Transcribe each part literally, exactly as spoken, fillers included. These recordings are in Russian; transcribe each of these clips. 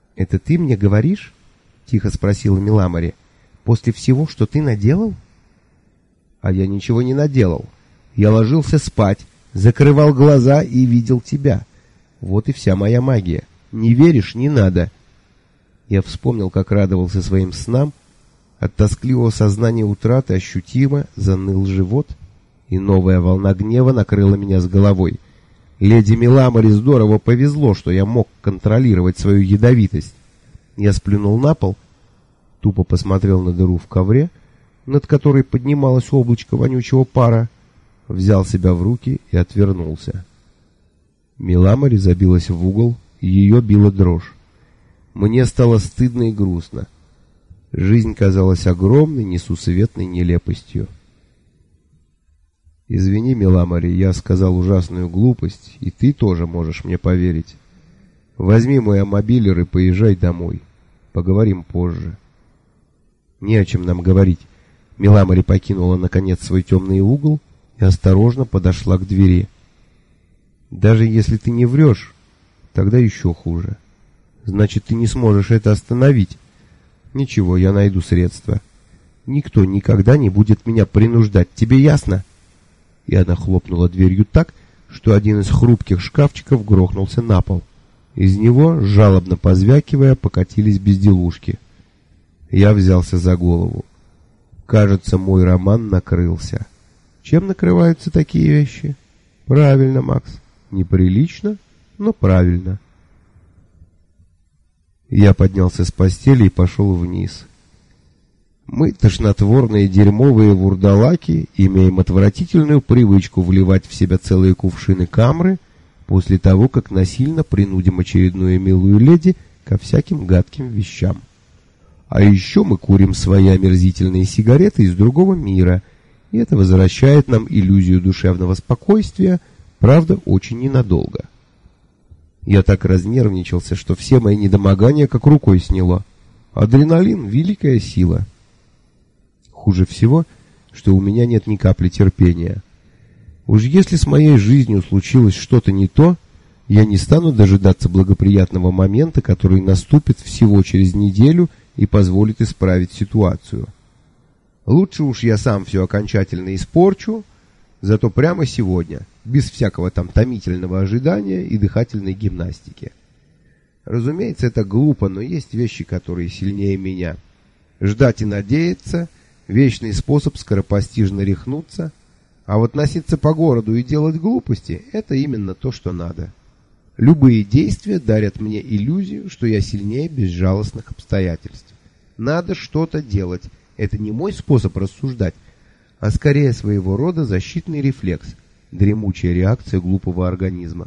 «Это ты мне говоришь?» — тихо спросила Миламари. «После всего, что ты наделал?» «А я ничего не наделал. Я ложился спать, закрывал глаза и видел тебя. Вот и вся моя магия. Не веришь — не надо». Я вспомнил, как радовался своим снам. От тоскливого сознания утраты ощутимо заныл живот, и новая волна гнева накрыла меня с головой. Леди Миламари здорово повезло, что я мог контролировать свою ядовитость. Я сплюнул на пол, тупо посмотрел на дыру в ковре, над которой поднималось облачко вонючего пара, взял себя в руки и отвернулся. Миламари забилась в угол, и ее била дрожь. Мне стало стыдно и грустно. Жизнь казалась огромной, несусветной нелепостью. «Извини, Миламари, я сказал ужасную глупость, и ты тоже можешь мне поверить. Возьми мой амобилер и поезжай домой. Поговорим позже». «Не о чем нам говорить». Миламари покинула, наконец, свой темный угол и осторожно подошла к двери. «Даже если ты не врешь, тогда еще хуже. Значит, ты не сможешь это остановить. Ничего, я найду средства. Никто никогда не будет меня принуждать. Тебе ясно?» И она хлопнула дверью так, что один из хрупких шкафчиков грохнулся на пол. Из него, жалобно позвякивая, покатились безделушки. Я взялся за голову. Кажется, мой роман накрылся. Чем накрываются такие вещи? Правильно, Макс. Неприлично, но правильно. Я поднялся с постели и пошел вниз. Мы, тошнотворные дерьмовые вурдалаки, имеем отвратительную привычку вливать в себя целые кувшины камры после того, как насильно принудим очередную милую леди ко всяким гадким вещам. А еще мы курим свои омерзительные сигареты из другого мира, и это возвращает нам иллюзию душевного спокойствия, правда, очень ненадолго. Я так разнервничался, что все мои недомогания как рукой сняло. Адреналин — великая сила. Хуже всего, что у меня нет ни капли терпения. Уж если с моей жизнью случилось что-то не то, я не стану дожидаться благоприятного момента, который наступит всего через неделю и позволит исправить ситуацию. Лучше уж я сам все окончательно испорчу, зато прямо сегодня, без всякого там томительного ожидания и дыхательной гимнастики. Разумеется, это глупо, но есть вещи, которые сильнее меня. Ждать и надеяться — вечный способ скоропостижно рехнуться, а вот носиться по городу и делать глупости — это именно то, что надо. Любые действия дарят мне иллюзию, что я сильнее безжалостных обстоятельств. Надо что-то делать. Это не мой способ рассуждать, а скорее своего рода защитный рефлекс, дремучая реакция глупого организма.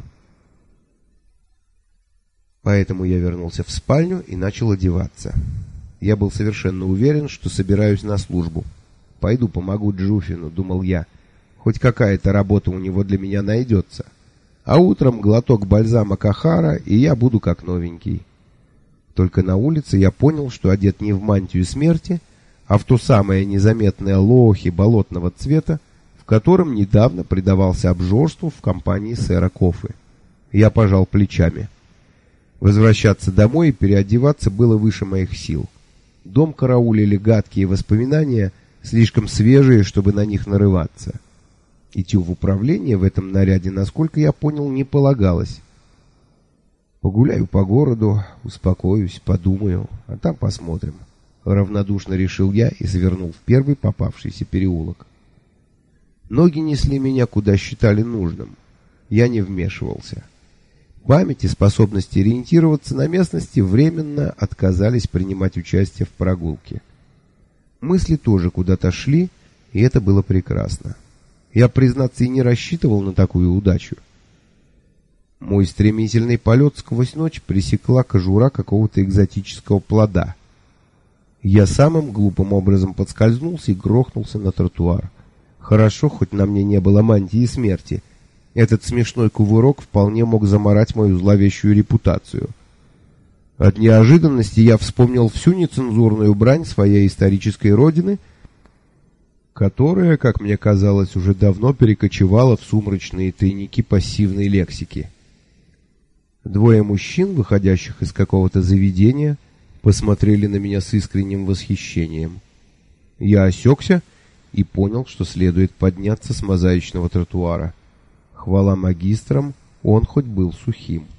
Поэтому я вернулся в спальню и начал одеваться. Я был совершенно уверен, что собираюсь на службу. Пойду помогу Джуфину, думал я. Хоть какая-то работа у него для меня найдется. А утром глоток бальзама Кахара, и я буду как новенький. Только на улице я понял, что одет не в мантию смерти, а в то самое незаметное лоохи болотного цвета, в котором недавно предавался обжорству в компании сэра Кофы. Я пожал плечами. Возвращаться домой и переодеваться было выше моих сил. Дом караулили гадкие воспоминания, слишком свежие, чтобы на них нарываться. Идти в управление в этом наряде, насколько я понял, не полагалось. Погуляю по городу, успокоюсь, подумаю, а там посмотрим. Равнодушно решил я и завернул в первый попавшийся переулок. Ноги несли меня, куда считали нужным. Я не вмешивался. Память и способность ориентироваться на местности временно отказались принимать участие в прогулке. Мысли тоже куда-то шли, и это было прекрасно. Я, признаться, и не рассчитывал на такую удачу. Мой стремительный полет сквозь ночь пресекла кожура какого-то экзотического плода. Я самым глупым образом подскользнулся и грохнулся на тротуар. Хорошо, хоть на мне не было мантии смерти. Этот смешной кувырок вполне мог замарать мою зловещую репутацию. От неожиданности я вспомнил всю нецензурную брань своей исторической родины, которая, как мне казалось, уже давно перекочевала в сумрачные тайники пассивной лексики. Двое мужчин, выходящих из какого-то заведения, посмотрели на меня с искренним восхищением. Я осекся и понял, что следует подняться с мозаичного тротуара. Хвала магистрам, он хоть был сухим.